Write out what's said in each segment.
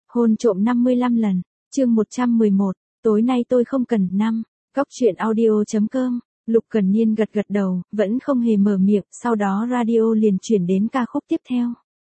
Hôn trộm 55 lần, chương 111, tối nay tôi không cần năm. Góc chuyện audio.com, Lục Cần Niên gật gật đầu, vẫn không hề mở miệng, sau đó radio liền chuyển đến ca khúc tiếp theo.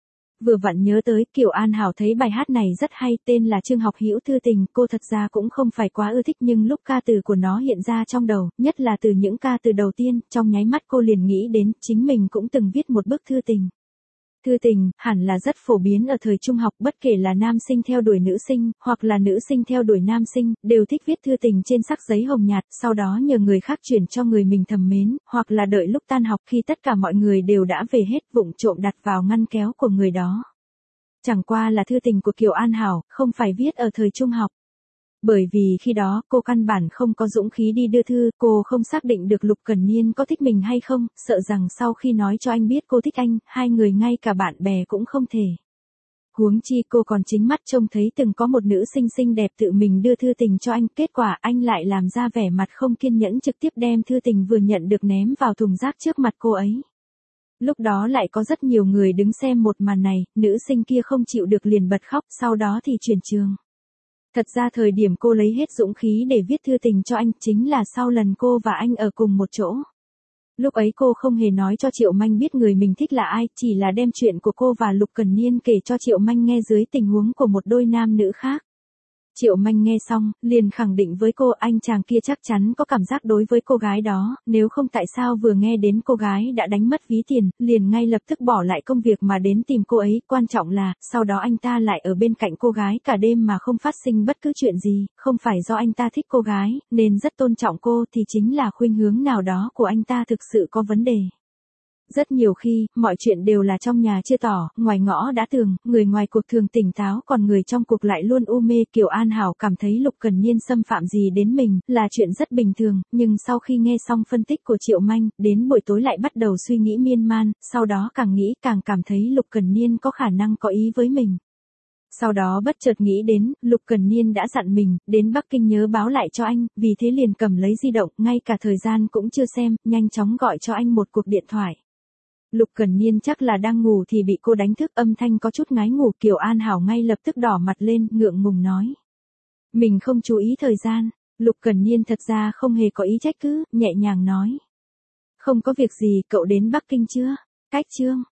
Vừa vặn nhớ tới, Kiều An Hảo thấy bài hát này rất hay, tên là Trương Học Hữu Thư Tình, cô thật ra cũng không phải quá ưa thích nhưng lúc ca từ của nó hiện ra trong đầu, nhất là từ những ca từ đầu tiên, trong nháy mắt cô liền nghĩ đến, chính mình cũng từng viết một bức thư tình. Thư tình, hẳn là rất phổ biến ở thời trung học, bất kể là nam sinh theo đuổi nữ sinh, hoặc là nữ sinh theo đuổi nam sinh, đều thích viết thư tình trên sắc giấy hồng nhạt, sau đó nhờ người khác chuyển cho người mình thầm mến, hoặc là đợi lúc tan học khi tất cả mọi người đều đã về hết vụng trộm đặt vào ngăn kéo của người đó. Chẳng qua là thư tình của Kiều An Hảo, không phải viết ở thời trung học. Bởi vì khi đó, cô căn bản không có dũng khí đi đưa thư, cô không xác định được Lục Cần Niên có thích mình hay không, sợ rằng sau khi nói cho anh biết cô thích anh, hai người ngay cả bạn bè cũng không thể. Huống chi cô còn chính mắt trông thấy từng có một nữ sinh xinh đẹp tự mình đưa thư tình cho anh, kết quả anh lại làm ra vẻ mặt không kiên nhẫn trực tiếp đem thư tình vừa nhận được ném vào thùng rác trước mặt cô ấy. Lúc đó lại có rất nhiều người đứng xem một màn này, nữ sinh kia không chịu được liền bật khóc, sau đó thì chuyển trường. Thật ra thời điểm cô lấy hết dũng khí để viết thư tình cho anh chính là sau lần cô và anh ở cùng một chỗ. Lúc ấy cô không hề nói cho Triệu Manh biết người mình thích là ai, chỉ là đem chuyện của cô và Lục Cần Niên kể cho Triệu Manh nghe dưới tình huống của một đôi nam nữ khác. Triệu Manh nghe xong, liền khẳng định với cô anh chàng kia chắc chắn có cảm giác đối với cô gái đó, nếu không tại sao vừa nghe đến cô gái đã đánh mất ví tiền, liền ngay lập tức bỏ lại công việc mà đến tìm cô ấy, quan trọng là, sau đó anh ta lại ở bên cạnh cô gái cả đêm mà không phát sinh bất cứ chuyện gì, không phải do anh ta thích cô gái, nên rất tôn trọng cô thì chính là khuynh hướng nào đó của anh ta thực sự có vấn đề. Rất nhiều khi, mọi chuyện đều là trong nhà chưa tỏ, ngoài ngõ đã tường, người ngoài cuộc thường tỉnh táo còn người trong cuộc lại luôn u mê. Kiều An Hảo cảm thấy Lục Cần Niên xâm phạm gì đến mình, là chuyện rất bình thường, nhưng sau khi nghe xong phân tích của Triệu Manh, đến buổi tối lại bắt đầu suy nghĩ miên man, sau đó càng nghĩ càng cảm thấy Lục Cần Niên có khả năng có ý với mình. Sau đó bất chợt nghĩ đến, Lục Cần Niên đã dặn mình, đến Bắc Kinh nhớ báo lại cho anh, vì thế liền cầm lấy di động, ngay cả thời gian cũng chưa xem, nhanh chóng gọi cho anh một cuộc điện thoại. Lục Cần Niên chắc là đang ngủ thì bị cô đánh thức, âm thanh có chút ngái ngủ. Kiều An Hảo ngay lập tức đỏ mặt lên, ngượng ngùng nói. Mình không chú ý thời gian. Lục Cần Niên thật ra không hề có ý trách cứ, nhẹ nhàng nói. Không có việc gì, cậu đến Bắc Kinh chưa? Cách chương.